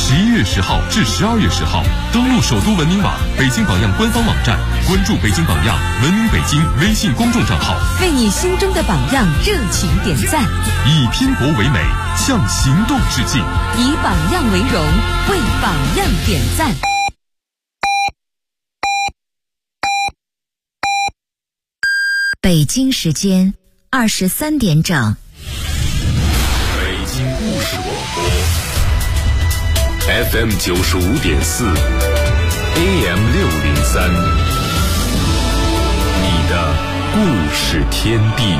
11月10号至12月10号，登录首都文明网、北京榜样官方网站，关注北京榜样、文明北京微信公众账号， 为你心中的榜样热情点赞， 以拼搏为美，向行动致敬， 以榜样为荣，为榜样点赞。 北京时间23点整。 北京故事广播 FM 95.4 AM 603，你的故事天地。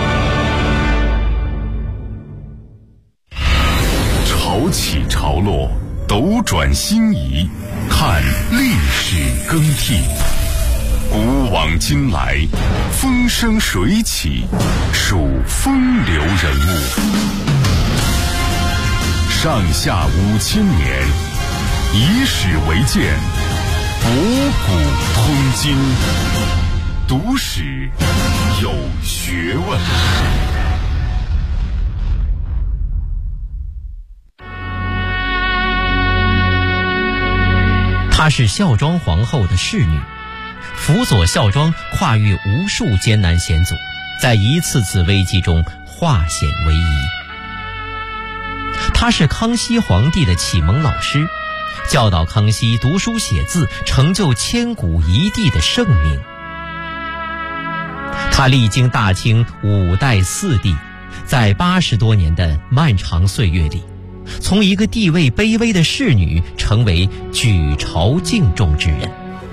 潮起潮落，斗转星移，看历史更替。古往今来，风生水起，数风流人物。上下5000年，以史为鉴，博古通今，读史有学问。 她是孝庄皇后的侍女，辅佐孝庄跨越无数艰难险阻，在一次次危机中化险为夷。他是康熙皇帝的启蒙老师，教导康熙读书写字，成就千古一帝的盛名。他历经大清5代4帝，在80多年的漫长岁月里，从一个地位卑微的侍女成为举朝敬重之人。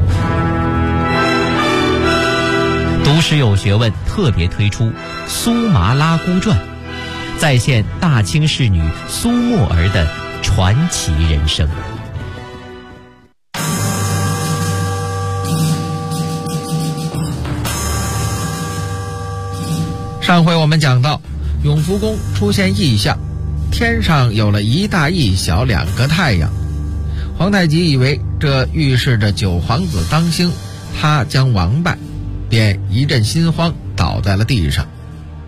读史有学问特别推出《苏麻拉姑传》，再现大清侍女苏沫儿的传奇人生。 上回我们讲到，永福宫出现异象，天上有了一大一小2个太阳。皇太极以为这预示着9皇子当兴，他将王败，便一阵心慌，倒在了地上。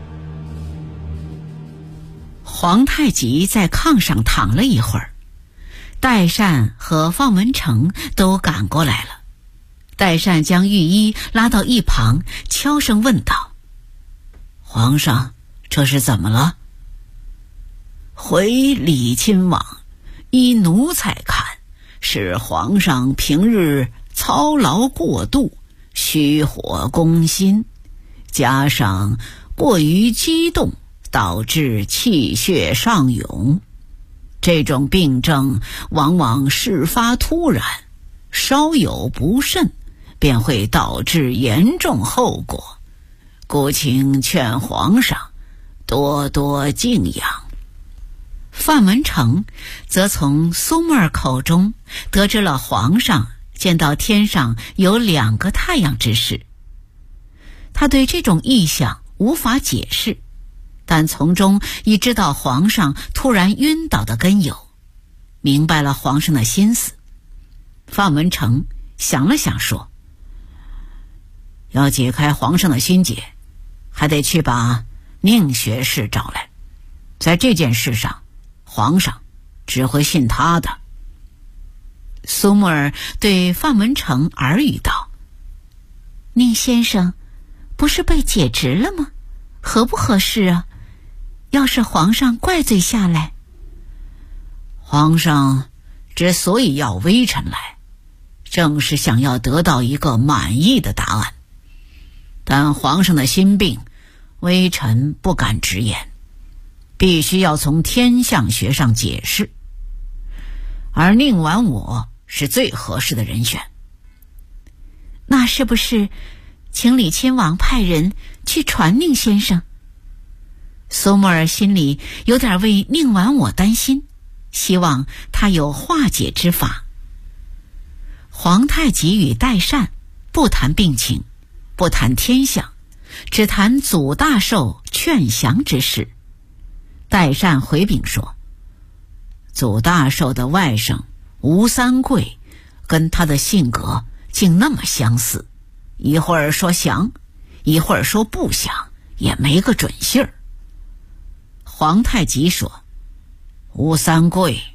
皇太极在炕上躺了一会儿，代善和放文成都赶过来了。代善将御医拉到一旁，悄声问道：“皇上，这是怎么了？”回礼亲王，依奴才看，是皇上平日操劳过度，虚火攻心，加上过于激动，导致气血上涌。这种病症往往事发突然，稍有不慎，便会导致严重后果，故请劝皇上多多静养。范文成则从苏沫儿口中得知了皇上见到天上有2个太阳之事。他对这种异象无法解释，但从中已知道皇上突然晕倒的根由，明白了皇上的心思。范文成想了想说：“要解开皇上的心结，还得去把宁学士找来。在这件事上，皇上只会信他的。”苏沫儿对范文成耳语道：“宁先生不是被解职了吗？合不合适啊？要是皇上怪罪下来……”皇上之所以要微臣来，正是想要得到一个满意的答案。但皇上的心病，微臣不敢直言，必须要从天象学上解释。而宁完我是最合适的人选。那是不是请李亲王派人去传宁先生？苏沫儿心里有点为宁完我担心，希望他有化解之法。皇太极与代善不谈病情，不谈天象，只谈祖大寿劝降之事。代善回禀说：“祖大寿的外甥吴三桂跟他的性格竟那么相似，一会儿说降，一会儿说不降，也没个准信儿。”皇太极说：“吴三桂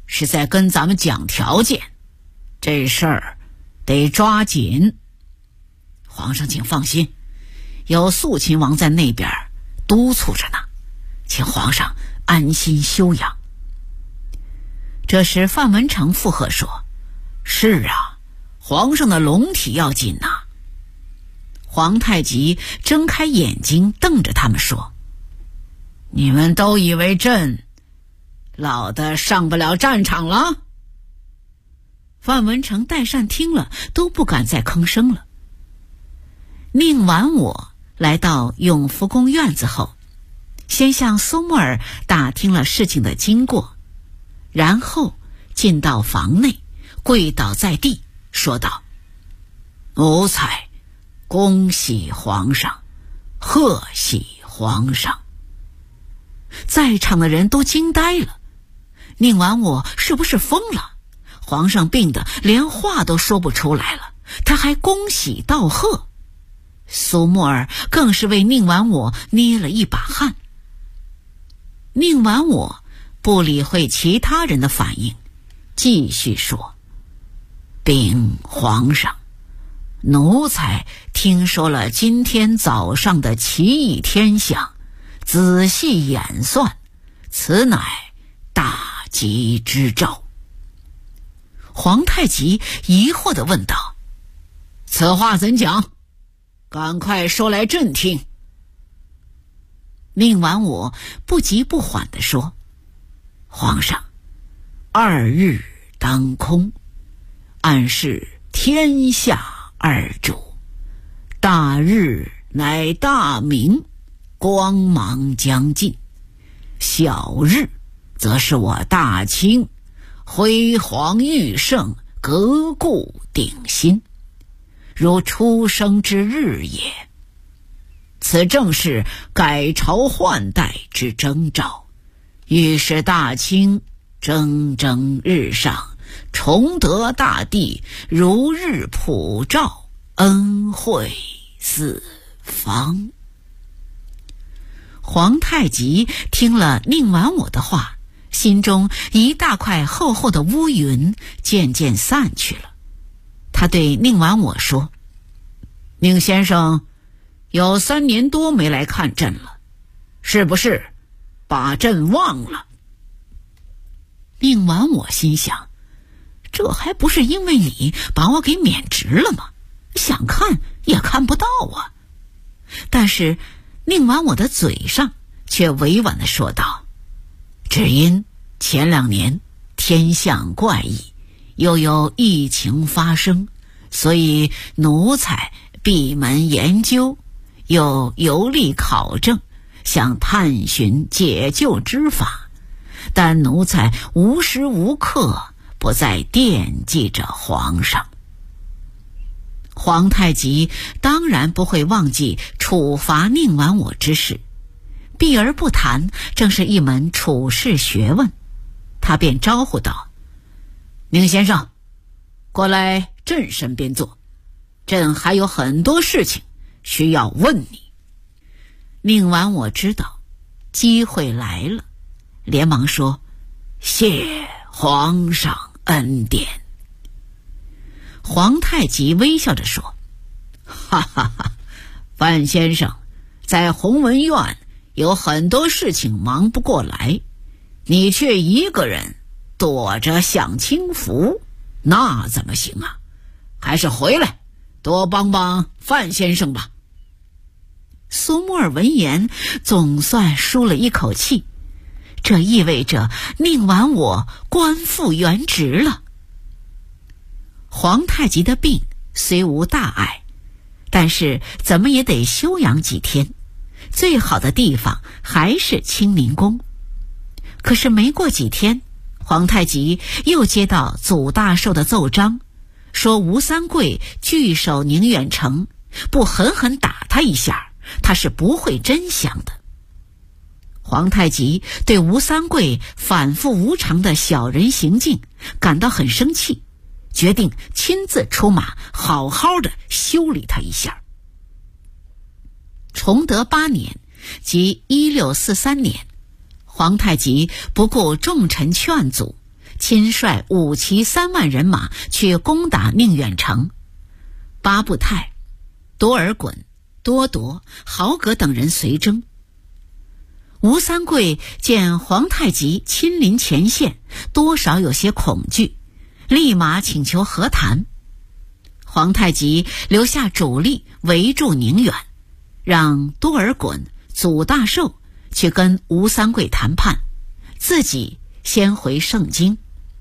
是在跟咱们讲条件，这事儿得抓紧。皇上请放心，有肃亲王在那边督促着呢，请皇上安心休养。这时范文成附和说：是啊，皇上的龙体要紧呐。皇太极睁开眼睛瞪着他们说：你们都以为朕老的上不了战场了？范文成、代善听了都不敢再吭声了。宁完我来到永福宫院子后，先向苏沫儿打听了事情的经过，然后进到房内，跪倒在地，说道：奴才恭喜皇上，贺喜皇上。在场的人都惊呆了，宁完我是不是疯了？皇上病得连话都说不出来了，他还恭喜道贺。苏沫儿更是为宁完我捏了一把汗。宁完我不理会其他人的反应，继续说：禀皇上，奴才听说了今天早上的奇异天象，仔细演算，此乃大吉之兆。皇太极疑惑地问道：此话怎讲？赶快说来朕听。宁完我不急不缓地说：皇上，2日当空，暗示天下二主，大日乃大明，光芒将尽；小日则是我大清，辉煌愈盛，革故鼎新，如出生之日也。此正是改朝换代之征兆，预示大清蒸蒸日上，崇德大帝如日普照，恩惠四方。皇太极听了宁完我的话，心中一大块厚厚的乌云渐渐散去了。他对宁完我说：宁先生有3年多没来看朕了，是不是把朕忘了？宁完我心想，这还不是因为你把我给免职了吗？想看也看不到啊。但是宁完我的嘴上却委婉地说道：只因前2年天象怪异，又有疫情发生，所以奴才闭门研究，又游历考证，想探寻解救之法，但奴才无时无刻不在惦记着皇上。皇太极当然不会忘记处罚宁完我之事，避而不谈正是一门处世学问。他便招呼道：宁先生，过来朕身边坐，朕还有很多事情需要问你。宁完我知道机会来了，连忙说：谢皇上恩典。皇太极微笑着说：哈哈哈，范先生在弘文院有很多事情忙不过来，你却一个人躲着享清福，那怎么行啊？还是回来多帮帮范先生吧。苏沫儿闻言总算舒了一口气，这意味着宁完我官复原职了。皇太极的病虽无大碍，但是怎么也得休养几天，最好的地方还是清明宫。可是没过几天，皇太极又接到祖大寿的奏章，说吴三桂据守宁远城，不狠狠打他一下，他是不会真降的。皇太极对吴三桂反复无常的小人行径感到很生气，决定亲自出马，好好的修理他一下。崇德8年，即1643年，皇太极不顾重臣劝阻， 亲率5骑3万人马去攻打宁远城。巴布泰、多尔衮、多铎、豪格等人随征。吴三桂见皇太极亲临前线，多少有些恐惧，立马请求和谈。皇太极留下主力围住宁远，让多尔衮、祖大寿去跟吴三桂谈判，自己先回盛京。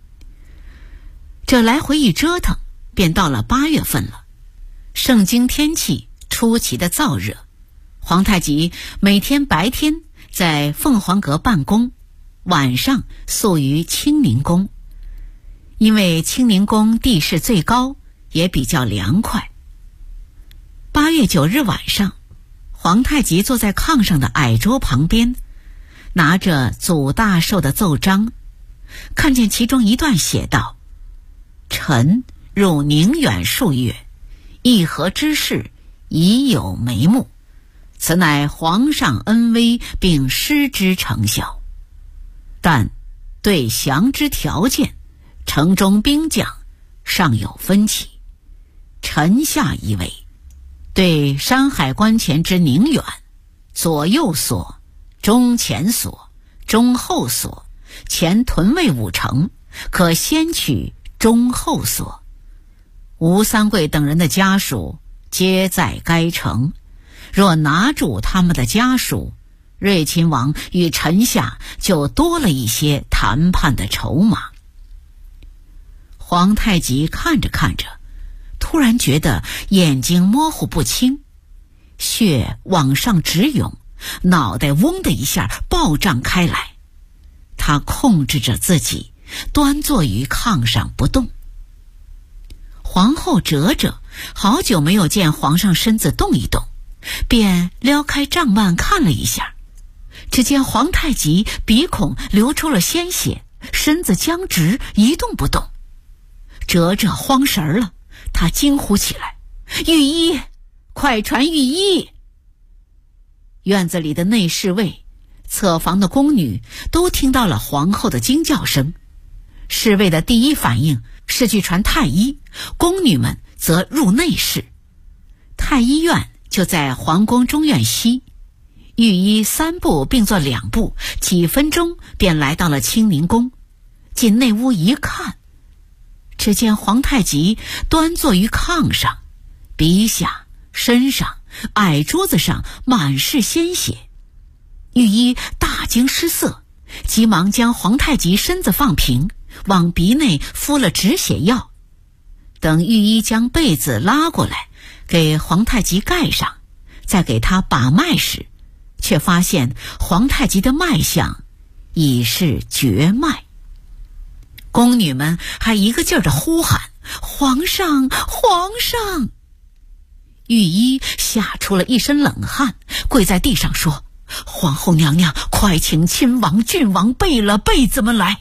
这来回一折腾，便到了8月份了。盛京天气出奇的燥热，皇太极每天白天在凤凰阁办公，晚上宿于清宁宫。因为清宁宫地势最高，也比较凉快。8月9日晚上，皇太极坐在炕上的矮桌旁边，拿着祖大寿的奏章，看见其中一段写道：臣入宁远数月，议和之事已有眉目，此乃皇上恩威，并施之成效。但对降之条件，城中兵将尚有分歧。臣下以为，对山海关前之宁远，左右所、中前所、中后所、前屯卫5城，可先取中后所。吴三桂等人的家属皆在该城，若拿住他们的家属，睿亲王与臣下就多了一些谈判的筹码。皇太极看着看着，突然觉得眼睛模糊不清，血往上直涌，脑袋嗡的一下暴胀开来。他控制着自己，端坐于炕上不动。皇后哲哲好久没有见皇上身子动一动，便撩开帐幔看了一下，只见皇太极鼻孔流出了鲜血，身子僵直一动不动。哲哲慌神了，他惊呼起来：御医，快传御医！院子里的内侍卫、侧房的宫女都听到了皇后的惊叫声。侍卫的第一反应是去传太医，宫女们则入内室。太医院就在皇宫中院西，御医3步并作2步，几分钟便来到了清宁宫。进内屋一看，只见皇太极端坐于炕上，鼻下、身上、矮桌子上满是鲜血。御医大惊失色，急忙将皇太极身子放平，往鼻内敷了止血药。等御医将被子拉过来给皇太极盖上，再给他把脉时，却发现皇太极的脉象已是绝脉。宫女们还一个劲儿地呼喊：皇上，皇上！御医吓出了一身冷汗，跪在地上说：皇后娘娘，快请亲王、郡王备了被子们来。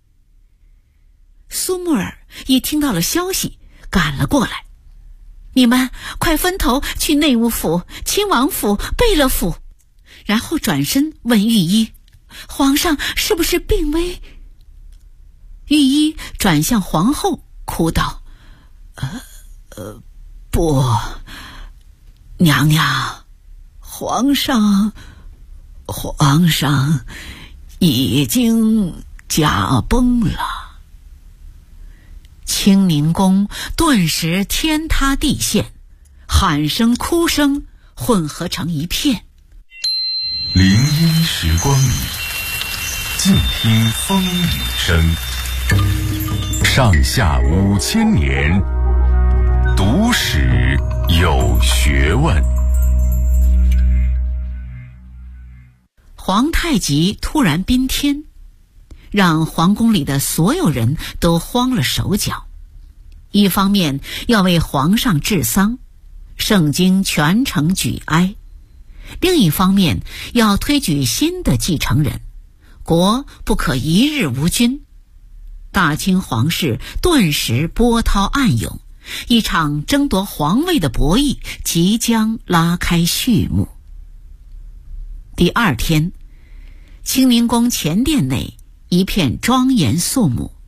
苏木尔也听到了消息，赶了过来：你们快分头去内务府、亲王府、贝勒府。然后转身问御医：皇上是不是病危？御医转向皇后，哭道：不，娘娘，皇上已经驾崩了。清宁宫顿时天塌地陷，喊声哭声混合成一片。 林荫时光里，静听风雨声。上下5000年，读史有学问。 皇太极突然宾天，让皇宫里的所有人都慌了手脚。一方面要为皇上治丧，盛京全城举哀；另一方面要推举新的继承人，国不可一日无君。大清皇室顿时波涛暗涌，一场争夺皇位的博弈即将拉开序幕。第2天，清宁宫前殿内一片庄严肃穆，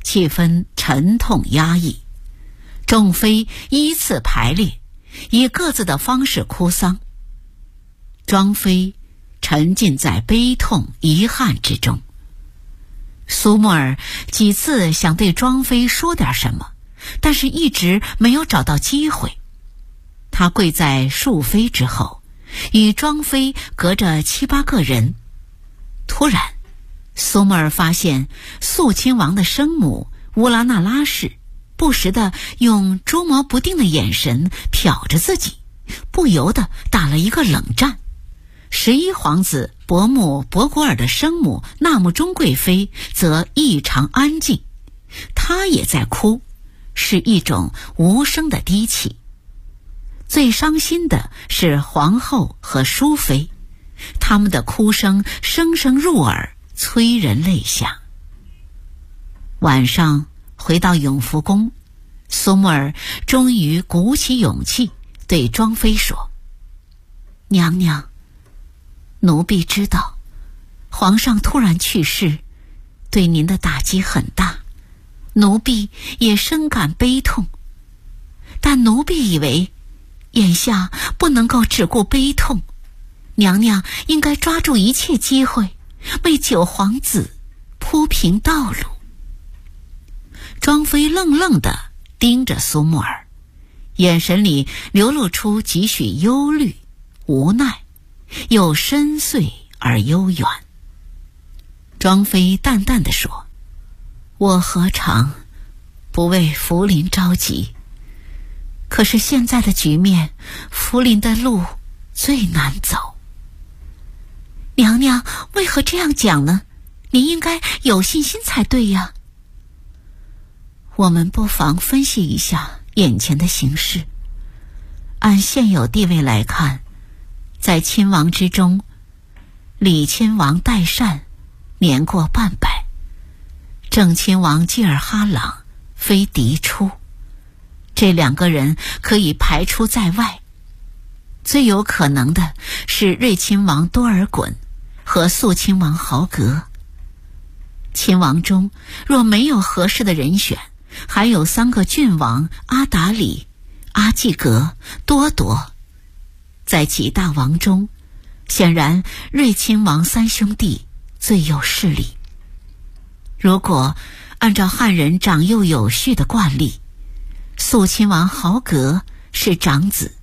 气氛沉痛压抑。众妃依次排列，以各自的方式哭丧。庄妃沉浸在悲痛遗憾之中。苏沫儿几次想对庄妃说点什么，但是一直没有找到机会。他跪在庶妃之后，与庄妃隔着7、8个人。突然，苏沫儿发现肃亲王的生母乌拉那拉氏不时地用捉摸不定的眼神瞟着自己，不由得打了一个冷战。11皇子伯木博果尔的生母纳木中贵妃则异常安静，她也在哭，是一种无声的低泣。最伤心的是皇后和淑妃，他们的哭声声声入耳，催人泪下。晚上回到永福宫，苏沫儿终于鼓起勇气对庄妃说：“娘娘，奴婢知道皇上突然去世，对您的打击很大，奴婢也深感悲痛。但奴婢以为眼下不能够只顾悲痛，娘娘应该抓住一切机会，为9皇子铺平道路。”庄妃愣愣地盯着苏沫儿，眼神里流露出几许忧虑、无奈，又深邃而悠远。庄妃淡淡地说：“我何尝不为福临着急？可是现在的局面，福临的路最难走。”娘娘为何这样讲呢？您应该有信心才对呀。我们不妨分析一下眼前的形势。按现有地位来看，在亲王之中，李亲王代善年过半百，正亲王济尔哈朗非嫡出，这2个人可以排除在外。最有可能的是睿亲王多尔衮和肃亲王豪格。亲王中若没有合适的人选，还有3个郡王阿达里、阿济格、多铎。在几大王中，显然睿亲王3兄弟最有势力。如果按照汉人长幼有序的惯例，肃亲王豪格是长子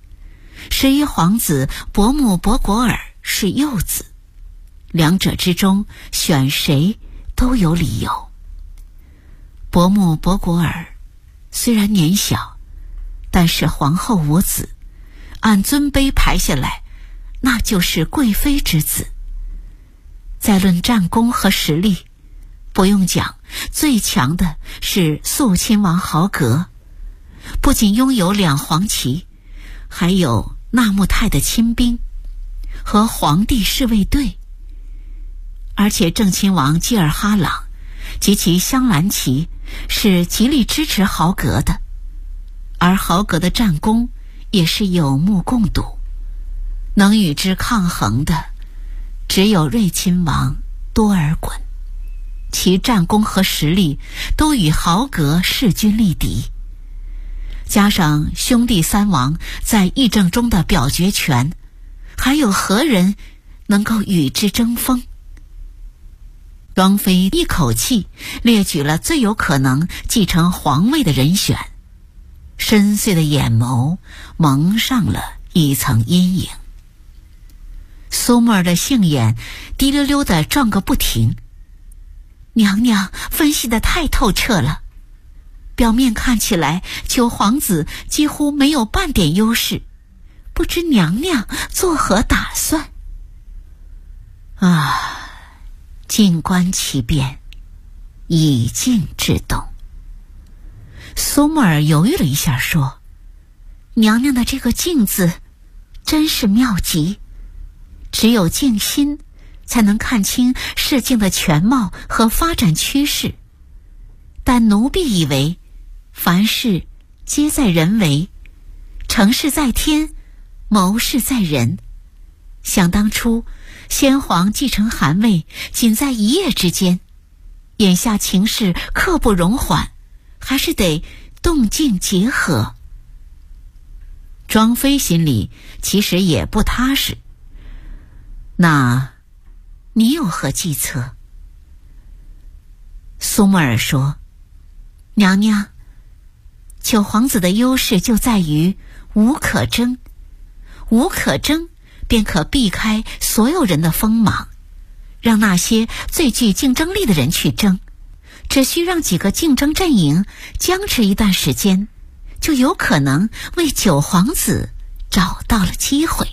，11皇子伯木博果尔是幼子，两者之中选谁都有理由。伯木博果尔虽然年小，但是皇后无子，按尊卑排下来，那就是贵妃之子。再论战功和实力，不用讲，最强的是肃亲王豪格，不仅拥有2黄旗，还有纳木泰的亲兵和皇帝侍卫队。而且正亲王济尔哈朗及其镶蓝旗是极力支持豪格的，而豪格的战功也是有目共睹。能与之抗衡的只有睿亲王多尔衮，其战功和实力都与豪格势均力敌。加上兄弟3王在议政中的表决权，还有何人能够与之争锋？庄妃一口气列举了最有可能继承皇位的人选，深邃的眼眸蒙上了一层阴影。苏沫儿的杏眼滴溜溜地转个不停。娘娘分析得太透彻了，表面看起来9皇子几乎没有半点优势，不知娘娘作何打算？静观其变，以静制动。苏沫儿犹豫了一下说：“娘娘的这个静字真是妙极，只有静心才能看清事情的全貌和发展趋势。但奴婢以为，凡事皆在人为，成事在天，谋事在人。想当初先皇继承汗位仅在1夜之间， 眼下情势刻不容缓，还是得动静结合。庄妃心里其实也不踏实。那你有何计策？苏木尔说，娘娘，九皇子的优势就在于无可争，无可争便可避开所有人的锋芒，让那些最具竞争力的人去争，只需让几个竞争阵营僵持一段时间，就有可能为九皇子找到了机会。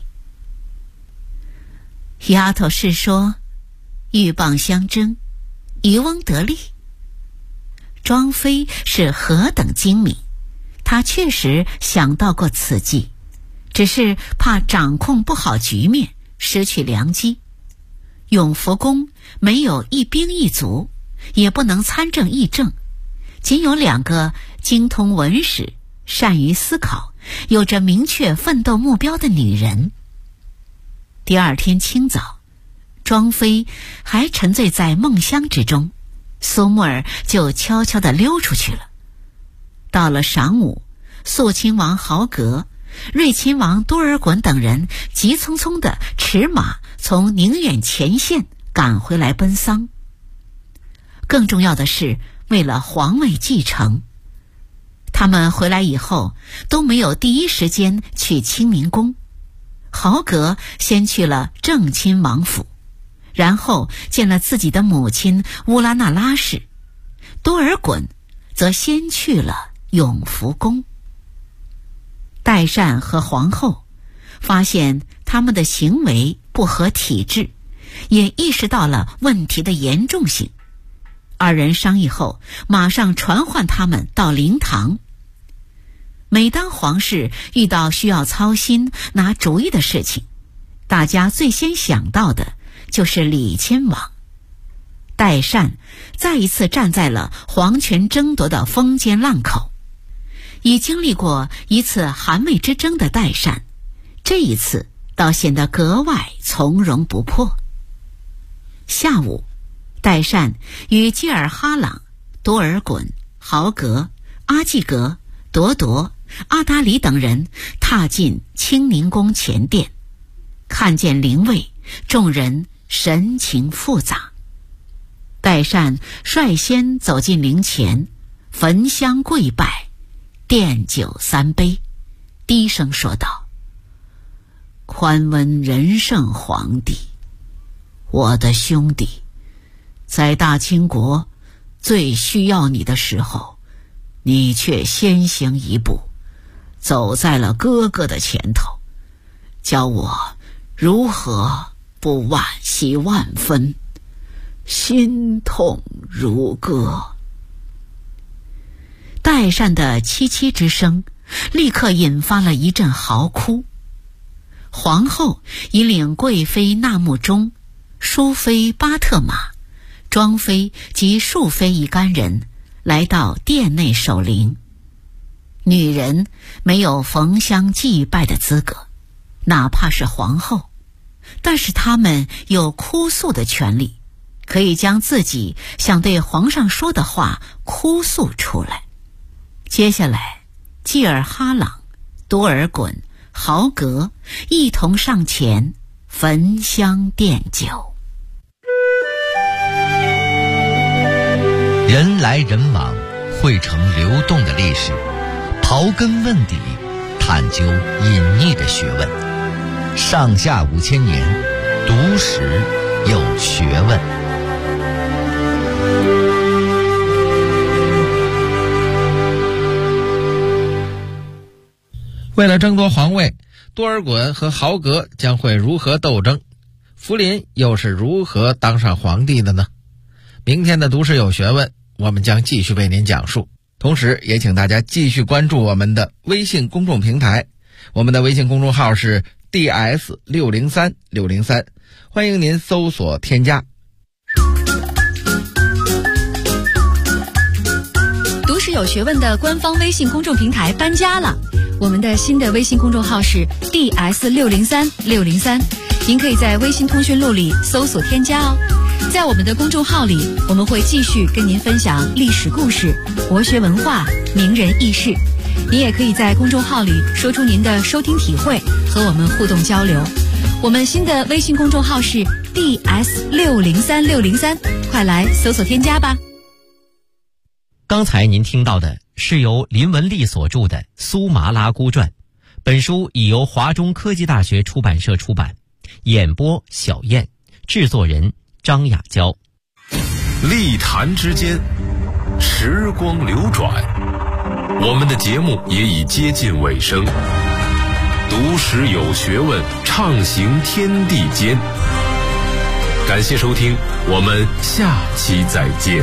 丫头是说，鹬蚌相争，渔翁得利。庄妃是何等精明，她确实想到过此计，只是怕掌控不好局面，失去良机。永福宫没有一兵一卒，也不能参政议政，仅有2个精通文史、善于思考、有着明确奋斗目标的女人。第二天清早，庄妃还沉醉在梦乡之中，苏木尔就悄悄地溜出去了。到了晌午，肃亲王豪格、睿亲王多尔衮等人急匆匆地驰马从宁远前线赶回来奔丧。更重要的是，为了皇位继承，他们回来以后都没有第一时间去清宁宫。豪格先去了正亲王府，然后见了自己的母亲乌拉那拉氏，多尔衮则先去了永福宫。代善和皇后发现他们的行为不合体制，也意识到了问题的严重性。2人商议后，马上传唤他们到灵堂。每当皇室遇到需要操心、拿主意的事情，大家最先想到的就是李亲王。代善再一次站在了皇权争夺的风尖浪口。已经历过一次汗位之争的代善，这一次倒显得格外从容不迫。下午，代善与基尔哈朗、多尔衮、豪格、阿济格、铎铎、阿达里等人踏进清宁宫前殿，看见灵位，众人神情复杂。代善率先走进灵前，焚香跪拜，奠酒3杯，低声说道：宽温仁圣皇帝，我的兄弟，在大清国最需要你的时候，你却先行一步，走在了哥哥的前头，教我如何不惋惜万分，心痛如歌。代善的凄凄之声立刻引发了一阵嚎哭。皇后引领贵妃纳木中、淑妃巴特玛、庄妃及庶妃一干人来到殿内守灵。女人没有焚香祭拜的资格，哪怕是皇后，但是她们有哭诉的权利，可以将自己想对皇上说的话哭诉出来。接下来，基尔哈朗、多尔衮、豪格一同上前焚香奠酒。 人来人往，汇成流动的历史，刨根问底，探究隐匿的学问。上下5000年，读史有学问。 为了争夺皇位，多尔衮和豪格将会如何斗争？福临又是如何当上皇帝的呢？明天的读史有学问，我们将继续为您讲述。同时也请大家继续关注我们的微信公众平台，我们的微信公众号是 DS603603，欢迎您搜索添加。 读史有学问的官方微信公众平台搬家了，我们的新的微信公众号是 DS603603，您可以在微信通讯录里搜索添加哦。 在我们的公众号里，我们会继续跟您分享历史故事、国学文化、名人轶事。您也可以在公众号里说出您的收听体会，和我们互动交流。我们新的微信公众号是 DS603603，快来搜索添加吧。 刚才您听到的是由林文丽所著的《苏麻拉姑传》，本书已由华中科技大学出版社出版，演播小燕，制作人张雅娇。 历坛之间，时光流转，我们的节目也已接近尾声。读史有学问，畅行天地间。感谢收听，我们下期再见。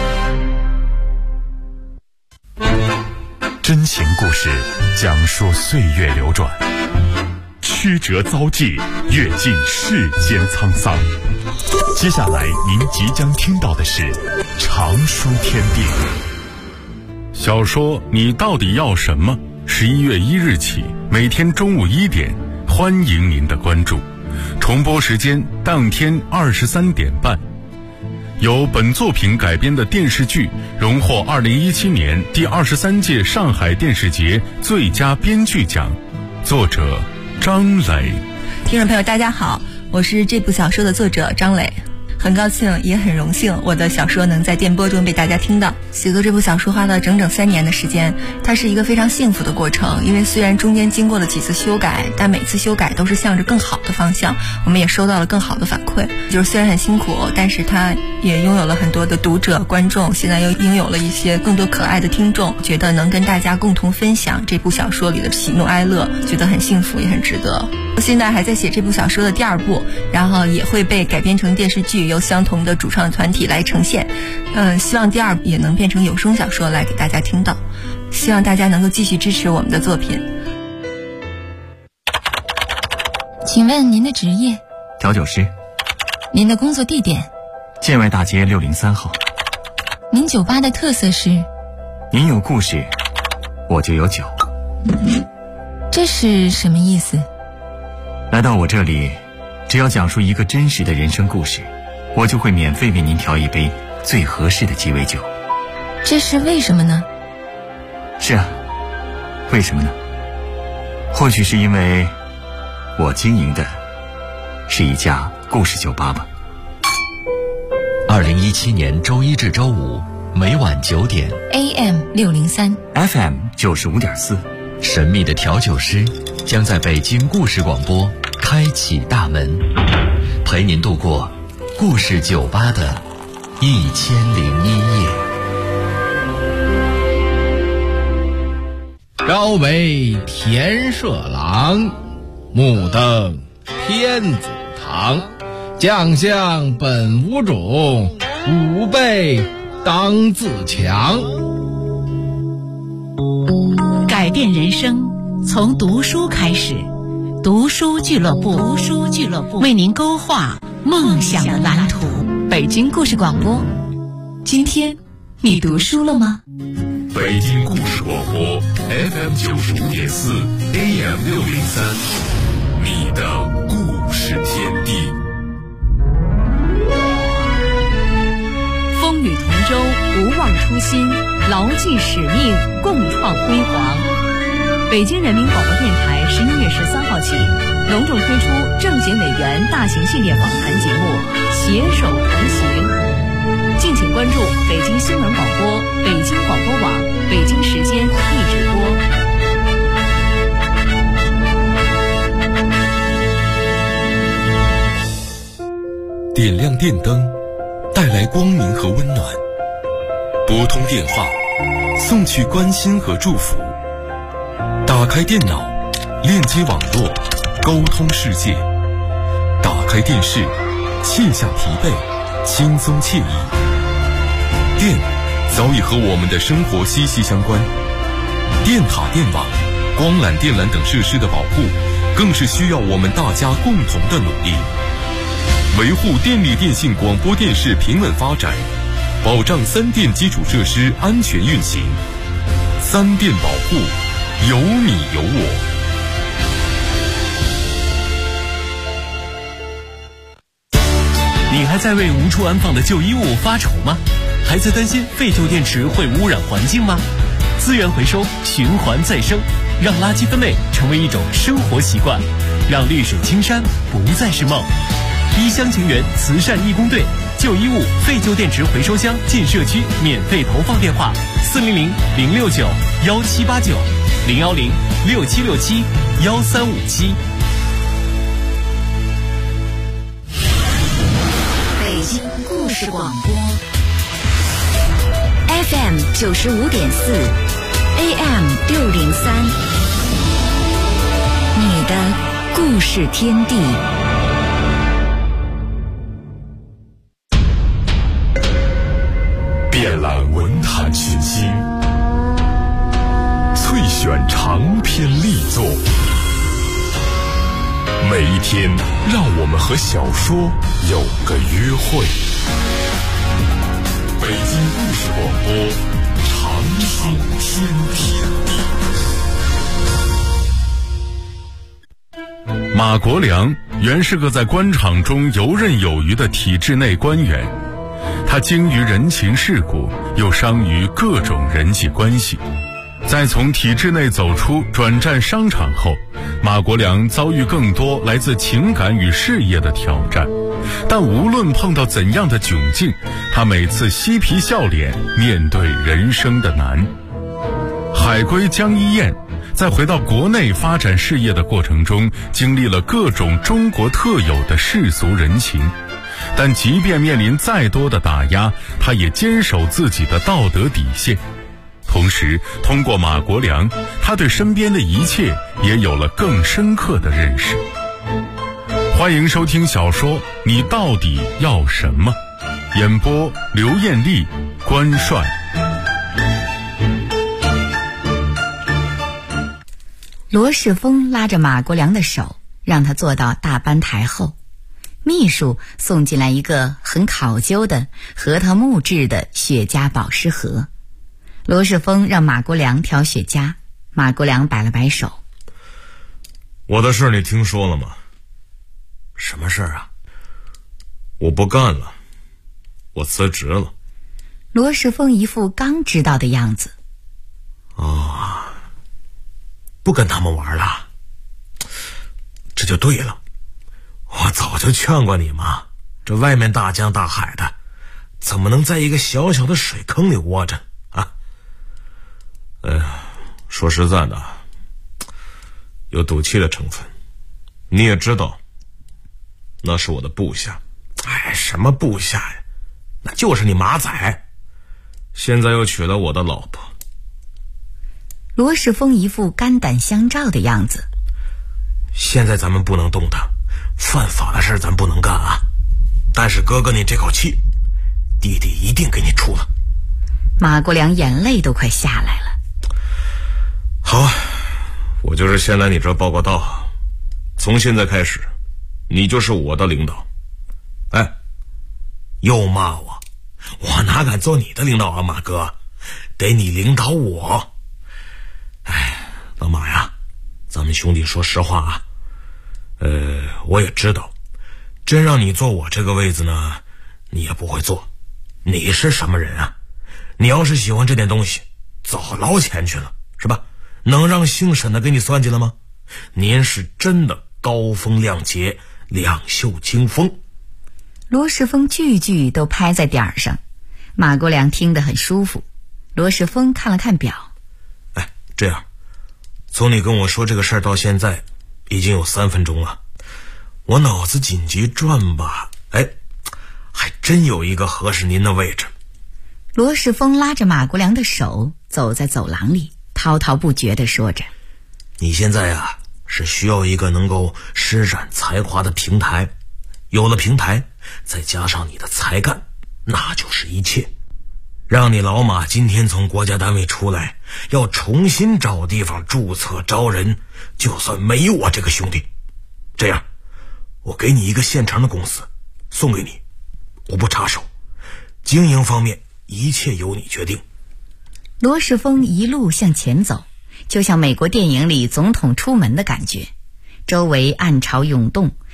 真情故事讲述岁月流转，曲折遭际，阅尽世间沧桑。接下来您即将听到的是常书天地。 小说你到底要什么？11月1日起，每天中午1点，欢迎您的关注。重播时间当天23点半。由本作品改编的电视剧荣获2017年第23届上海电视节最佳编剧奖，作者张磊。 听众朋友大家好，我是这部小说的作者张磊，很高兴也很荣幸我的小说能在电波中被大家听到。写作这部小说花了整整3年的时间，它是一个非常幸福的过程，因为虽然中间经过了几次修改，但每次修改都是向着更好的方向，我们也收到了更好的反馈。就是虽然很辛苦，但是它也拥有了很多的读者观众，现在又拥有了一些更多可爱的听众，觉得能跟大家共同分享这部小说里的喜怒哀乐，觉得很幸福也很值得。我现在还在写这部小说的第2部，然后也会被改编成电视剧，由相同的主创团体来呈现。希望第2部也能变成有声小说来给大家听到，希望大家能够继续支持我们的作品。 请问您的职业？ 调酒师。 您的工作地点？ 建外大街603号。 您酒吧的特色是？ 您有故事，我就有酒。 这是什么意思？ 来到我这里，只要讲述一个真实的人生故事，我就会免费为您调一杯最合适的鸡尾酒。 这是为什么呢？ 是啊，为什么呢？或许是因为我经营的是一家故事酒吧吧。 2017年周1至周5每晚9点 AM603 FM 95.4， 神秘的调酒师将在北京故事广播开启大门，陪您度过故事酒吧的1001夜。 朝为田舍郎，暮登天子堂。将相本无种，吾辈当自强。 改变人生从读书开始，读书俱乐部为您勾画梦想的蓝图。 北京故事广播，今天你读书了吗？ 北京故事广播 FM 95.4 AM 603，你的故事天地。 风雨同舟，不忘初心，牢记使命，共创辉煌。北京人民广播电台11月13号起，隆重推出政协委员大型系列访谈节目《携手同行》，敬请关注北京新闻广播、北京广播网、北京时间一直播。 点亮电灯，带来光明和温暖；拨通电话，送去关心和祝福；打开电脑，链接网络，沟通世界；打开电视，卸下疲惫，轻松惬意。电早已和我们的生活息息相关，电塔、电网、光缆、电缆等设施的保护，更是需要我们大家共同的努力。维护电力电信广播电视平稳发展，保障3电基础设施安全运行。3电保护，有你有我。 你还在为无处安放的旧衣物发愁吗？还在担心废旧电池会污染环境吗？资源回收，循环再生，让垃圾分类成为一种生活习惯，让绿水青山不再是梦。一厢情愿慈善义工队，旧衣物、废旧电池回收箱进社区免费投放电话：400-069-1789，010-6767-1357。 北京故事广播 FM 95.4，AM 603，你的故事天地。 遍览文坛群星，萃选长篇力作，每一天让我们和小说有个约会。北京故事广播，长寿天地。马国良原是个在官场中游刃有余的体制内官员，他精于人情世故，又商于各种人际关系。在从体制内走出，转战商场后，马国良遭遇更多来自情感与事业的挑战。但无论碰到怎样的窘境，他每次嬉皮笑脸面对人生的难。海归江一燕在回到国内发展事业的过程中，经历了各种中国特有的世俗人情，但即便面临再多的打压，他也坚守自己的道德底线。同时，通过马国良，他对身边的一切也有了更深刻的认识。欢迎收听小说《你到底要什么》，演播刘艳丽、关帅。 罗世峰拉着马国良的手，让他坐到大班台后。秘书送进来一个很考究的核桃木质的雪茄保湿盒。罗世峰让马国良挑雪茄，马国良摆了摆手。 我的事你听说了吗？ 什么事啊？ 我不干了，我辞职了。 罗世峰一副刚知道的样子。 不跟他们玩了，这就对了。我早就劝过你嘛，这外面大江大海的，怎么能在一个小小的水坑里窝着啊？ 说实在的，有赌气的成分。你也知道，那是我的部下。 什么部下呀？那就是你马仔。 现在又娶了我的老婆。 罗世峰一副肝胆相照的样子。 现在咱们不能动他，犯法的事咱不能干啊。但是哥哥你这口气，弟弟一定给你出了。 马国良眼泪都快下来了。 好，我就是先来你这儿报个到，从现在开始，你就是我的领导。 又骂我？我哪敢做你的领导啊，马哥，得你领导我。老马呀，咱们兄弟说实话啊，我也知道，真让你坐我这个位子呢，你也不会做。你是什么人啊？你要是喜欢这点东西，早捞钱去了，是吧？能让姓沈的给你算计了吗？您是真的高风亮节，两袖清风。 罗世峰句句都拍在点儿上，马国良听得很舒服。罗世峰看了看表， 这样，从你跟我说这个事儿到现在，已经有3分钟了。我脑子紧急转吧，还真有一个合适您的位置。 罗世峰拉着马国良的手走在走廊里，滔滔不绝地说着： 你现在啊，是需要一个能够施展才华的平台，有了平台，再加上你的才干，那就是一切。让你老马今天从国家单位出来，要重新找地方注册招人，就算没我这个兄弟。这样，我给你一个现成的公司，送给你，我不插手，经营方面一切由你决定。 罗世峰一路向前走，就像美国电影里总统出门的感觉，周围暗潮涌动，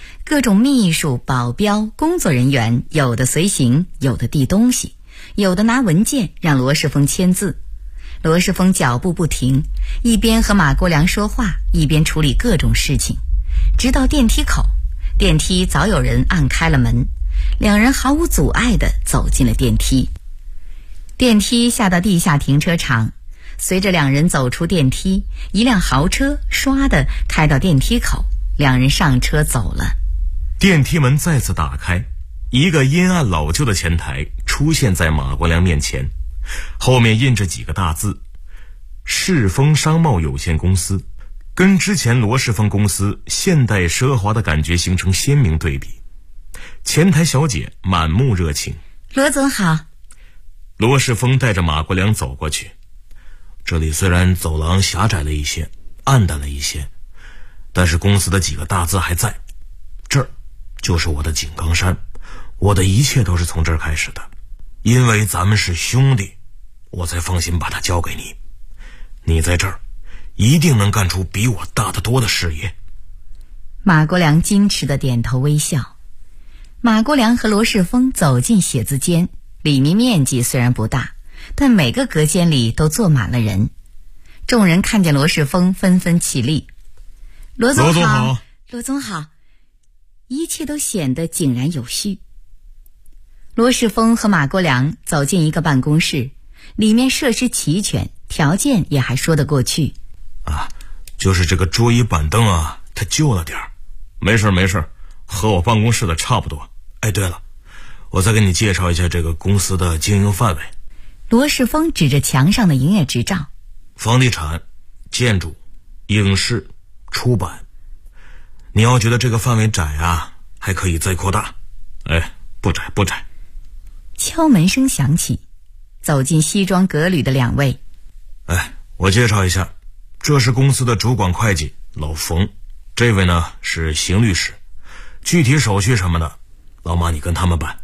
各种秘书、保镖、工作人员，有的随行，有的递东西，有的拿文件让罗世峰签字。罗世峰脚步不停，一边和马国良说话，一边处理各种事情，直到电梯口，电梯早有人按开了门，两人毫无阻碍地走进了电梯。电梯下到地下停车场，随着两人走出电梯，一辆豪车唰地开到电梯口，两人上车走了。 电梯门再次打开，一个阴暗老旧的前台出现在马国良面前，后面印着几个大字：世丰商贸有限公司，跟之前罗世峰公司现代奢华的感觉形成鲜明对比。前台小姐满目热情： 罗总好。 罗世峰带着马国良走过去，这里虽然走廊狭窄了一些，暗淡了一些，但是公司的几个大字还在，这儿就是我的井冈山，我的一切都是从这儿开始的，因为咱们是兄弟，我才放心把它交给你，你在这儿一定能干出比我大得多的事业。 马国良矜持地点头微笑。马国良和罗世峰走进写字间，里面面积虽然不大，但每个隔间里都坐满了人。众人看见罗世峰，纷纷起立。罗总好，罗总好，一切都显得井然有序。罗世峰和马国良走进一个办公室，里面设施齐全，条件也还说得过去。 就是这个桌椅板凳啊，它旧了点儿，没事没事，和我办公室的差不多。哎，对了，我再给你介绍一下这个公司的经营范围。 罗世峰指着墙上的营业执照： 房地产、建筑、影视、出版。你要觉得这个范围窄啊，还可以再扩大。哎，不窄不窄。 敲门声响起，走进西装革履的两位。 哎，我介绍一下，这是公司的主管会计老冯，这位呢是邢律师，具体手续什么的，老马你跟他们办。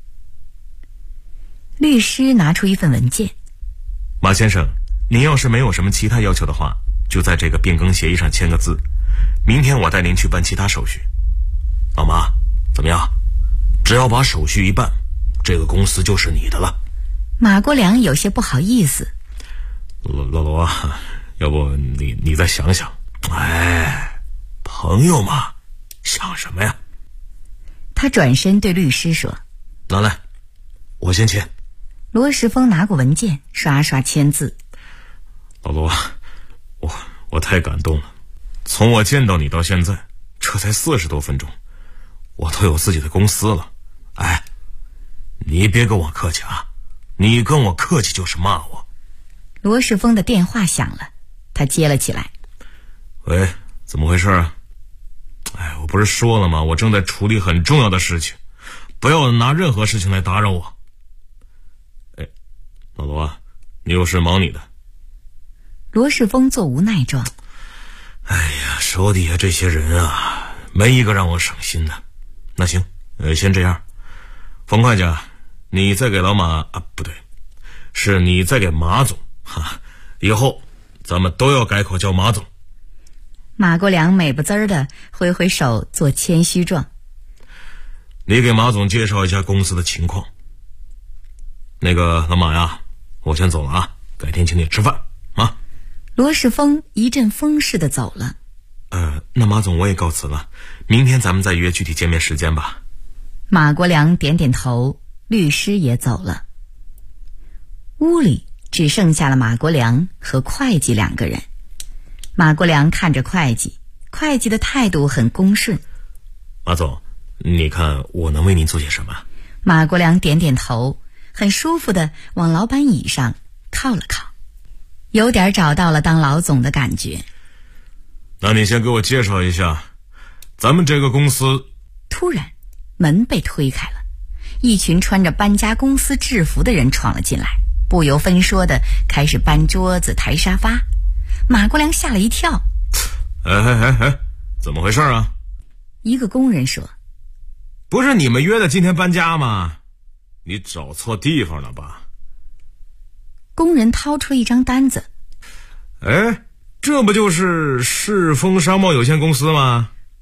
律师拿出一份文件： 马先生，您要是没有什么其他要求的话，就在这个变更协议上签个字，明天我带您去办其他手续。老马，怎么样？只要把手续一办，这个公司就是你的了。 马国良有些不好意思： 老罗啊，要不你再想想。哎，朋友嘛，想什么呀？ 他转身对律师说： 拿来，我先签。 罗世峰拿过文件，刷刷签字。 老罗，我太感动了，从我见到你到现在，这才40多分钟，我都有自己的公司了。哎，你别跟我客气啊，你跟我客气就是骂我。 罗世峰的电话响了，他接了起来： 喂，怎么回事啊？哎，我不是说了吗？我正在处理很重要的事情，不要拿任何事情来打扰我。哎，老罗啊，你有事忙你的。 罗世峰做无奈状： 哎呀，手底下这些人啊，没一个让我省心的。那行，先这样，冯会计，你再给老马啊，不对，是你再给马总以后咱们都要改口叫马总。 马国良美不滋儿的挥挥手做谦虚状： 你给马总介绍一下公司的情况。那个老马呀，我先走了啊，改天请你吃饭啊。 罗世峰一阵风似的走了。 那马总我也告辞了，明天咱们再约具体见面时间吧。 马国良点点头，律师也走了。屋里只剩下了马国良和会计两个人。马国良看着会计，会计的态度很恭顺： 马总，你看我能为您做些什么？ 马国良点点头，很舒服地往老板椅上靠了靠，有点找到了当老总的感觉。 那你先给我介绍一下咱们这个公司。 突然门被推开了，一群穿着搬家公司制服的人闯了进来，不由分说的开始搬桌子抬沙发。马国良吓了一跳： 哎，怎么回事啊？ 一个工人说： 不是你们约的今天搬家吗？你找错地方了吧？ 工人掏出了一张单子： 哎，这不就是世丰商贸有限公司吗？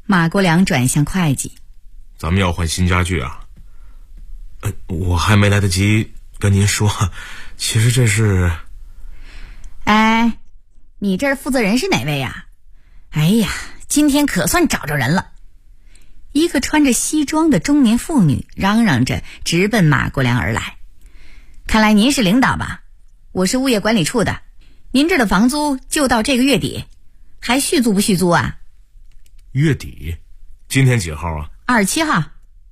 马国良转向会计： 咱们要换新家具啊。我还没来得及跟您说，其实这是…… 哎，你这儿负责人是哪位呀？哎呀，今天可算找着人了。一个穿着西装的中年妇女嚷嚷着直奔马国良而来。看来您是领导吧？我是物业管理处的，您这儿的房租就到这个月底，还续租不续租啊？ 月底？今天几号啊 ？27号。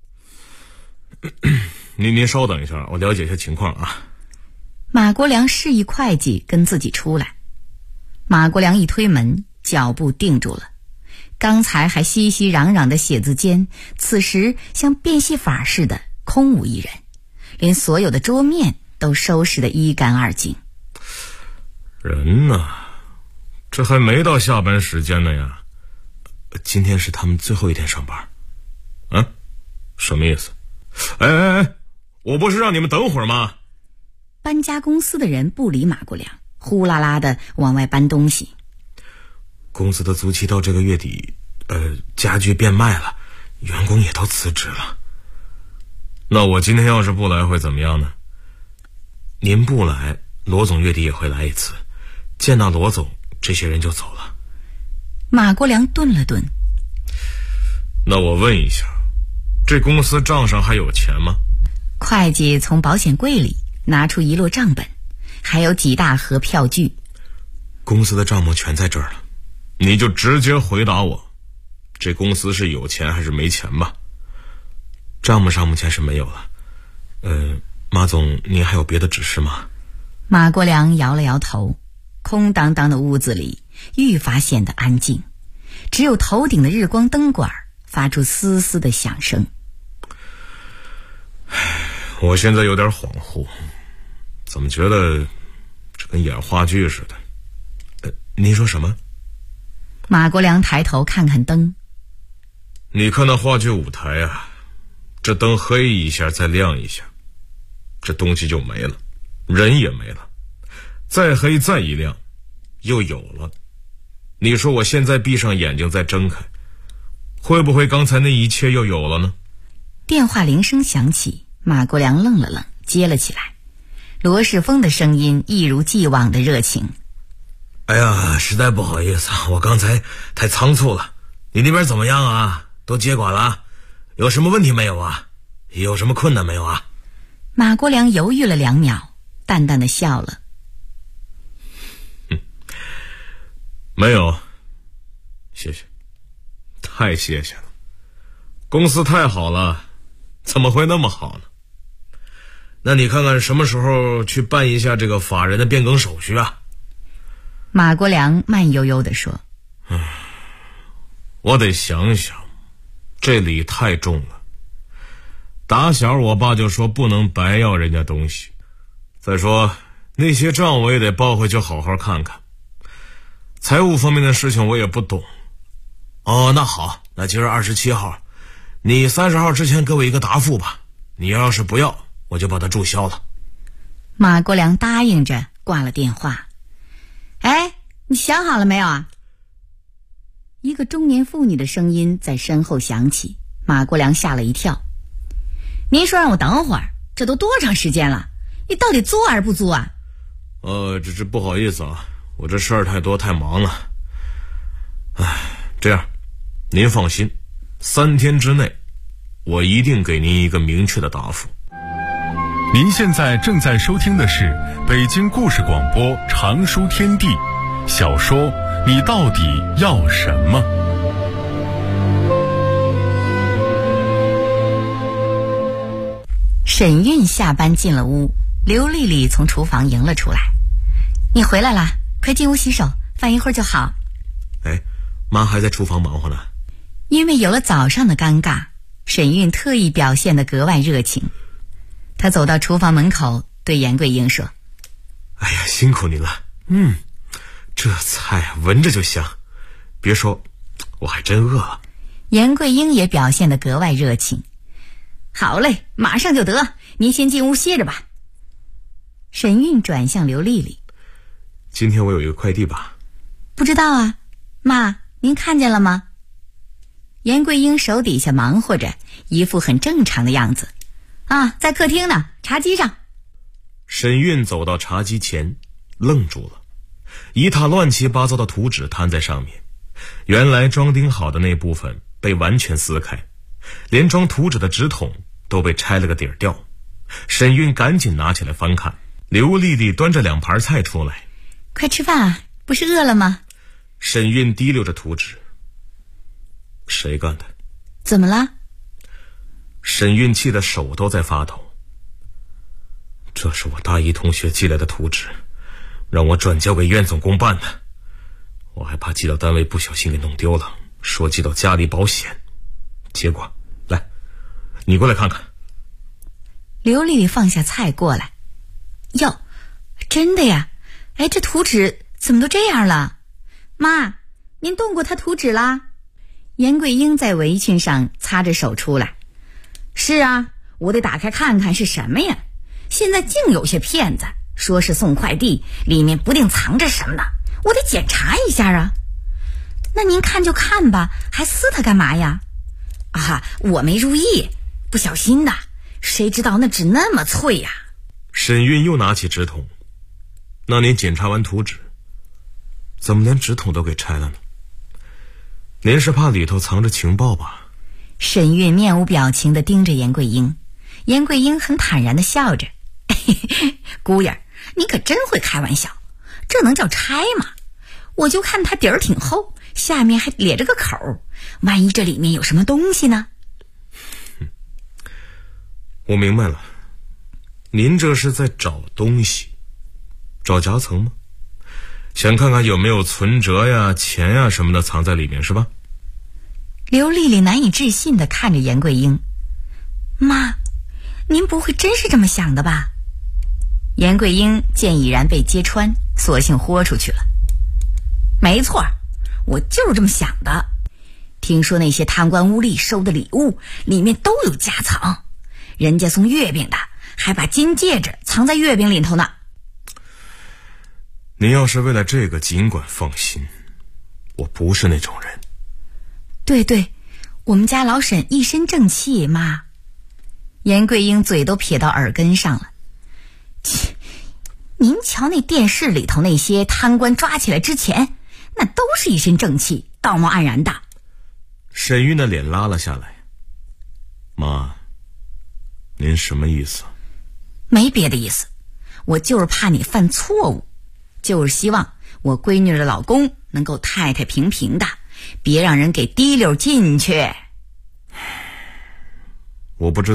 您稍等一下，我了解一下情况啊。 马国良示意会计跟自己出来。马国良一推门，脚步定住了。刚才还熙熙攘攘的写字间，此时像变戏法似的空无一人，连所有的桌面都收拾得一干二净。 人呢？这还没到下班时间呢呀。今天是他们最后一天上班。什么意思？哎，我不是让你们等会儿吗？ 搬家公司的人不理马国良，呼啦啦的往外搬东西。 公司的租期到这个月底，家具变卖了，员工也都辞职了。那我今天要是不来会怎么样呢？您不来，罗总月底也会来一次，见到罗总，这些人就走了。 马国良顿了顿。 那我问一下，这公司账上还有钱吗？ 会计从保险柜里拿出一摞账本，还有几大盒票据。 公司的账目全在这儿了，你就直接回答我，这公司是有钱还是没钱吧？账目上目前是没有了。马总，您还有别的指示吗？ 马国良摇了摇头。空荡荡的屋子里愈发显得安静，只有头顶的日光灯管发出丝丝的响声。 我现在有点恍惚，怎么觉得这跟演话剧似的？您说什么？ 马国良抬头看看灯。 你看那话剧舞台啊，这灯黑一下再亮一下，这东西就没了，人也没了，再黑再一亮又有了。你说我现在闭上眼睛再睁开，会不会刚才那一切又有了呢？ 电话铃声响起，马国良愣了愣，接了起来。罗世峰的声音一如既往的热情。 哎呀，实在不好意思，我刚才太仓促了。你那边怎么样啊？都接管了？有什么问题没有啊？有什么困难没有啊？ 马国良犹豫了2秒，淡淡的笑了。 没有，谢谢，太谢谢了。公司太好了，怎么会那么好呢？那你看看什么时候去办一下这个法人的变更手续啊？ 马国良慢悠悠地说。 我得想想，这礼太重了。打小我爸就说不能白要人家东西，再说那些账我也得报回去好好看看，财务方面的事情我也不懂。那好，那今儿27号，你30号之前给我一个答复吧，你要是不要，我就把它注销了。 马国良答应着挂了电话。哎，你想好了没有啊？一个中年妇女的声音在身后响起，马国良吓了一跳。您说让我等会儿，这都多长时间了？你到底租还是不租啊？ 这是不好意思啊，我这事儿太多太忙了。这样，您放心，3天之内，我一定给您一个明确的答复。 您现在正在收听的是北京故事广播长书天地小说《你到底要什么》。 沈韵下班进了屋，刘丽丽从厨房迎了出来。你回来啦，快进屋洗手，饭一会儿就好。 妈还在厨房忙活呢。 因为有了早上的尴尬，沈韵特意表现得格外热情。她走到厨房门口，对严桂英说： 哎呀，辛苦你了。这菜闻着就香，别说，我还真饿了。 严桂英也表现得格外热情。好嘞，马上就得，您先进屋歇着吧。沈韵转向刘丽丽： 今天我有一个快递吧？ 不知道啊，妈，您看见了吗？ 严桂英手底下忙活着，一副很正常的样子。啊，在客厅呢，茶几上。 沈韵走到茶几前，愣住了，一沓乱七八糟的图纸摊在上面，原来装订好的那部分被完全撕开，连装图纸的纸筒都被拆了个底儿掉。沈韵赶紧拿起来翻看，刘丽丽端着2盘菜出来。 快吃饭啊，不是饿了吗？ 沈韵提溜着图纸。谁干的？ 怎么了？ 沈韵气得手都在发抖。这是我大一同学寄来的图纸，让我转交给苑总工办的。我还怕寄到单位不小心给弄丢了，说寄到家里保险。结果，来，你过来看看。 刘丽丽放下菜过来。哟，真的呀？哎，这图纸怎么都这样了？妈，您动过他图纸啦？严桂英在围裙上擦着手出来。是啊，我得打开看看是什么呀。现在竟有些骗子说是送快递，里面不定藏着什么呢，我得检查一下啊。那您看就看吧，还撕它干嘛呀？啊，我没注意，不小心的，谁知道那纸那么脆呀。 沈韵又拿起纸筒。那您检查完图纸，怎么连纸筒都给拆了呢？您是怕里头藏着情报吧？ 沈韵面无表情地盯着严桂英，严桂英很坦然地笑着。姑爷，你可真会开玩笑，这能叫拆吗？我就看它底儿挺厚，下面还咧着个口，万一这里面有什么东西呢？ 我明白了，您这是在找东西，找夹层吗？想看看有没有存折呀、钱呀什么的藏在里面是吧？ 刘丽丽难以置信地看着严桂英。妈，您不会真是这么想的吧？严桂英见已然被揭穿，索性豁出去了。没错，我就是这么想的。听说那些贪官污吏收的礼物里面都有夹层，人家送月饼的还把金戒指藏在月饼里头呢。 您要是为了这个尽管放心，我不是那种人。 对，我们家老沈一身正气，妈。严桂英嘴都撇到耳根上了。切，您瞧那电视里头那些贪官抓起来之前，那都是一身正气，道貌岸然的。 沈韵的脸拉了下来。妈，您什么意思？ 没别的意思，我就是怕你犯错误，就是希望我闺女的老公能够太太平平的，别让人给提溜进去。 我不知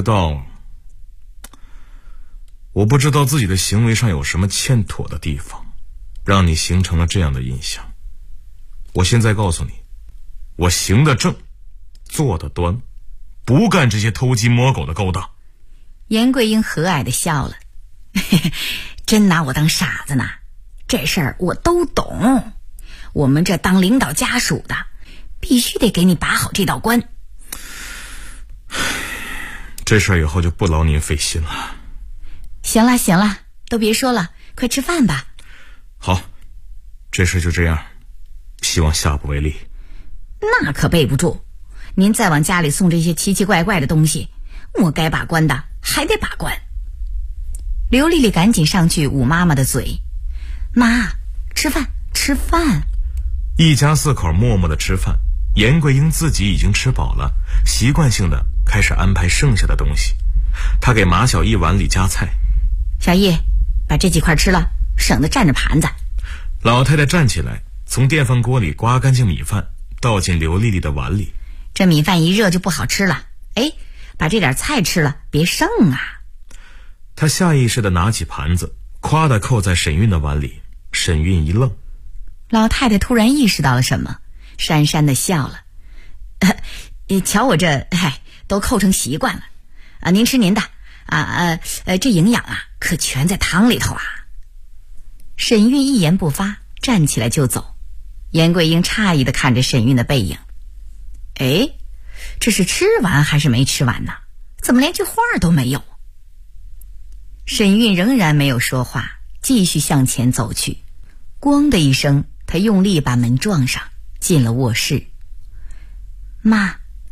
道自己的行为上有什么欠妥的地方，让你形成了这样的印象。我现在告诉你，我行得正，坐得端，不干这些偷鸡摸狗的勾当。 严桂英和蔼地笑了。真拿我当傻子呢？这事儿我都懂，我们这当领导家属的必须得给你把好这道关。 这事儿以后就不劳您费心了。 行了，都别说了，快吃饭吧。 好，这事就这样，希望下不为例。 那可备不住，您再往家里送这些奇奇怪怪的东西，我该把关的还得把关。刘丽丽赶紧上去捂妈妈的嘴。妈，吃饭。 一家4口默默的吃饭，严桂英自己已经吃饱了，习惯性的开始安排剩下的东西。她给马小艺碗里夹菜。 小艺，把这几块吃了，省得占着盘子。 老太太站起来，从电饭锅里刮干净米饭，倒进刘丽丽的碗里。 这米饭一热就不好吃了，哎，把这点菜吃了，别剩啊。 她下意识地拿起盘子，夸地扣在沈韵的碗里。沈韵一愣。 老太太突然意识到了什么，讪讪地笑了。瞧我这，都扣成习惯了啊！您吃您的啊，这营养啊，可全在汤里头啊。沈韵一言不发，站起来就走。严桂英诧异地看着沈韵的背影。哎，这是吃完还是没吃完呢？怎么连句话都没有？沈韵仍然没有说话，继续向前走去。咣的一声，她用力把门撞上，进了卧室。妈，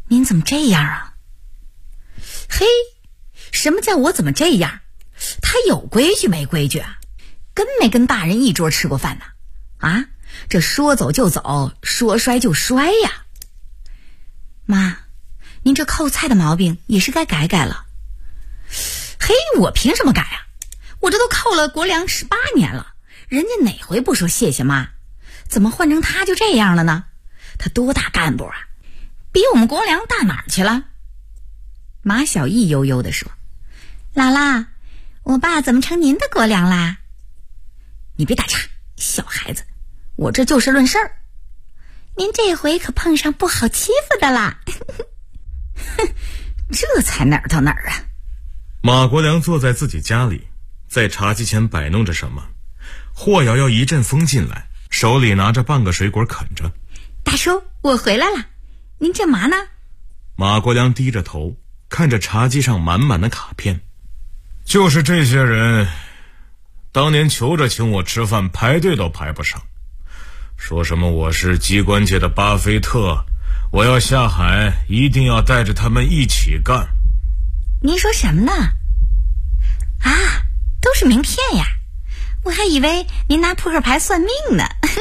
您怎么这样啊？嘿，什么叫我怎么这样？他有规矩没规矩啊？跟没跟大人一桌吃过饭呢？啊，这说走就走，说摔就摔呀！妈，您这扣菜的毛病也是该改改了。嘿，我凭什么改啊？我这都扣了国良18年了，人家哪回不说谢谢妈？怎么换成他就这样了呢？他多大干部啊？比我们国良大哪儿去了？马小艺悠悠地说：姥姥，我爸怎么成您的国良啦？你别打岔，小孩子，我这就事论事儿。您这回可碰上不好欺负的啦。这才哪儿到哪儿啊？ 马国良坐在自己家里，在茶几前摆弄着什么。霍瑶瑶一阵风进来，手里拿着半个水果啃着。 大叔，我回来了，您这嘛呢？ 马国良低着头看着茶几上满满的卡片。就是这些人，当年求着请我吃饭，排队都排不上，说什么我是机关界的巴菲特，我要下海一定要带着他们一起干。 您说什么呢？啊，都是名片呀，我还以为您拿扑克牌算命呢。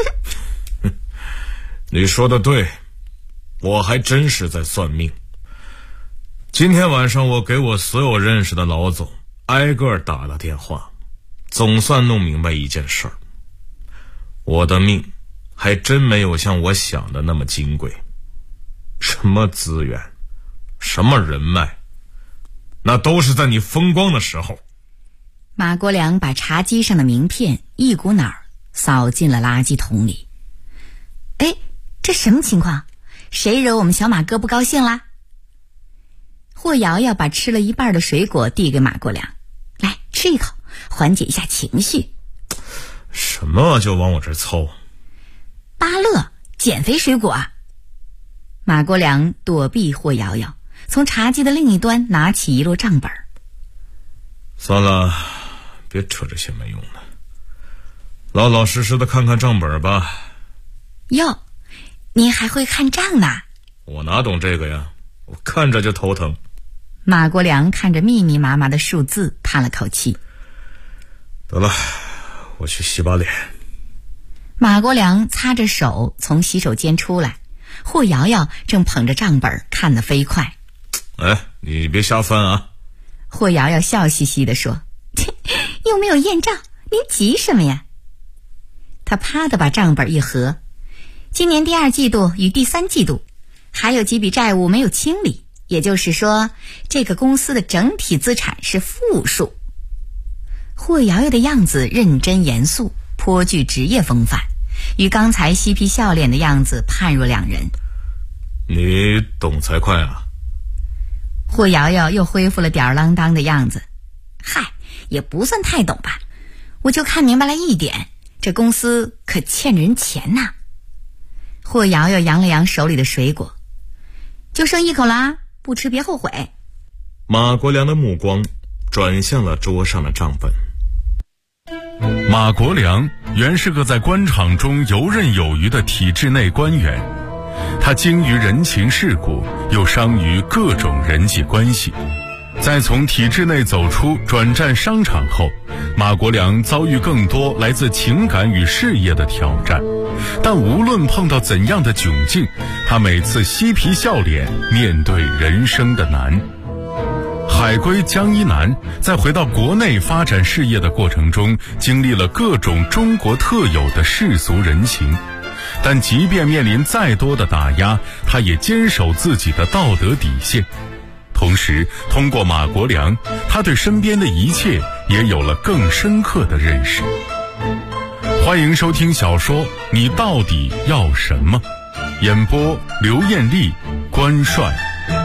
你说的对，我还真是在算命。今天晚上我给我所有认识的老总挨个打了电话，总算弄明白一件事儿，我的命还真没有像我想的那么金贵。什么资源，什么人脉，那都是在你风光的时候。 马国良把茶几上的名片一股脑儿扫进了垃圾桶里。哎，这什么情况？谁惹我们小马哥不高兴啦？霍瑶瑶把吃了一半的水果递给马国良，来吃一口，缓解一下情绪。 什么就往我这凑？ 芭乐减肥水果啊！马国良躲避霍瑶瑶，从茶几的另一端拿起一摞账本。 算了，别扯这些没用的，老老实实的看看账本吧。 哟，您还会看账呢？ 我哪懂这个呀，我看着就头疼。 马国良看着密密麻麻的数字，叹了口气。 得了，我去洗把脸。 马国良擦着手从洗手间出来，霍瑶瑶正捧着账本看得飞快。 哎，你别瞎翻啊！ 霍瑶瑶笑嘻嘻地说：又没有验账，您急什么呀？他啪地把账本一合，今年第2季度与第3季度还有几笔债务没有清理，也就是说这个公司的整体资产是负数。霍瑶瑶的样子认真严肃，颇具职业风范，与刚才嬉皮笑脸的样子判若两人。 你懂才快啊！ 霍瑶瑶又恢复了吊儿郎当的样子。嗨，也不算太懂吧，我就看明白了一点，这公司可欠人钱呐。霍瑶瑶扬了扬手里的水果，就剩1口啦，不吃别后悔。 马国良的目光转向了桌上的账本。 马国良原是个在官场中游刃有余的体制内官员，他精于人情世故，又商于各种人际关系。在从体制内走出转战商场后，马国良遭遇更多来自情感与事业的挑战，但无论碰到怎样的窘境，他每次嬉皮笑脸面对人生的难。海归江一南在回到国内发展事业的过程中，经历了各种中国特有的世俗人情，但即便面临再多的打压，他也坚守自己的道德底线。同时通过马国良，他对身边的一切也有了更深刻的认识。欢迎收听小说《你到底要什么》，演播刘艳丽、关帅。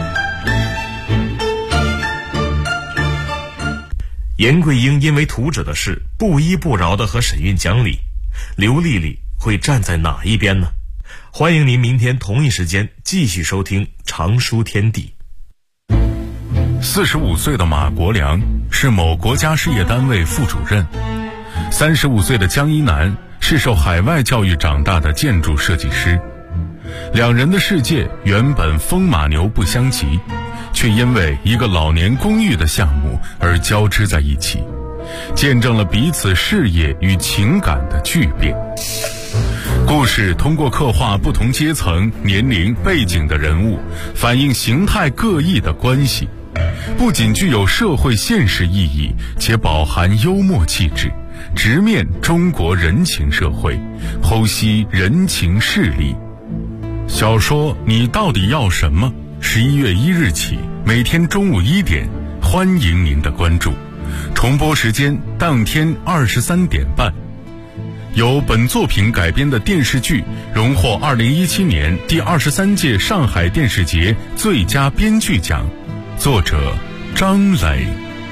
严桂英因为图纸的事不依不饶地和沈韵讲理，刘丽丽会站在哪一边呢？欢迎您明天同一时间继续收听长书天地。 45岁的马国良是某国家事业单位副主任，35岁的江一南是受海外教育长大的建筑设计师两人的世界原本风马牛不相及，却因为一个老年公寓的项目而交织在一起，见证了彼此事业与情感的巨变。故事通过刻画不同阶层、年龄、背景的人物，反映形态各异的关系，不仅具有社会现实意义，且饱含幽默气质，直面中国人情社会，剖析人情事理。小说《你到底要什么》11月1日起，每天中午1点，欢迎您的关注。重播时间当天23点半。由本作品改编的电视剧荣获2017年第23届上海电视节最佳编剧奖，作者张磊。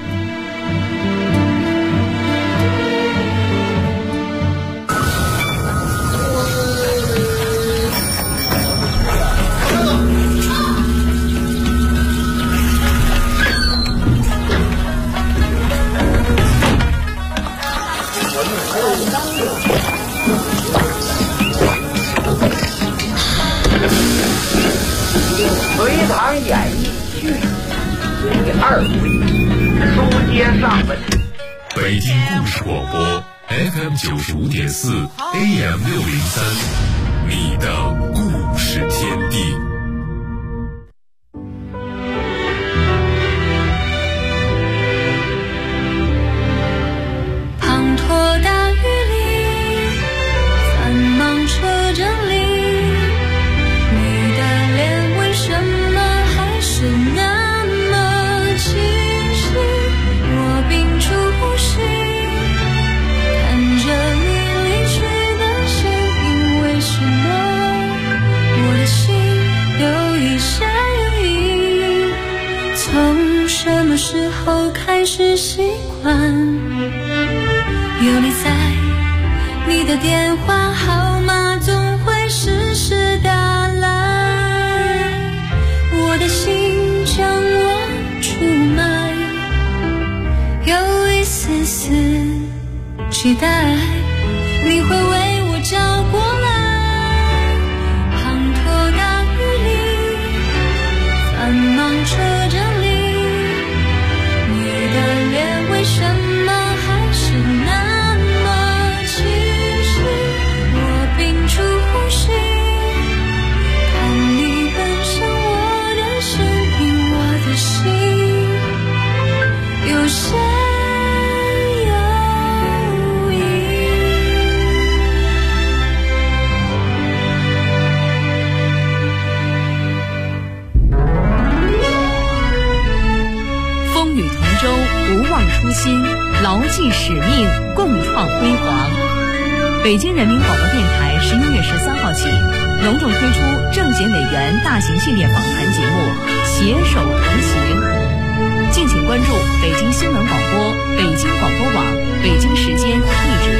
隋唐演义续第2回，书接上文。 北京故事广播 FM 95.4 AM 603，你的故事天地。 滂沱大雨里，繁忙车阵里，你的脸为什么还是那么清晰？我屏住呼吸，看着你离去的身影，为什么我的心有一下有一？从什么时候开始习惯有你在，你的电话号码总会时时打来，我的心将我出卖，有一丝丝期待你会为我找过来。滂沱大雨里，繁忙车阵里，你的脸为什么还是那么清晰？我屏住呼吸，看你奔向我的身影，我的心有些犹疑。 风雨同舟，不忘初心，牢记使命，共创辉煌。北京人民广播电台11月13号起，隆重推出政协委员大型系列访谈节目《携手同行》，敬请关注北京新闻广播、北京广播网、北京时间一直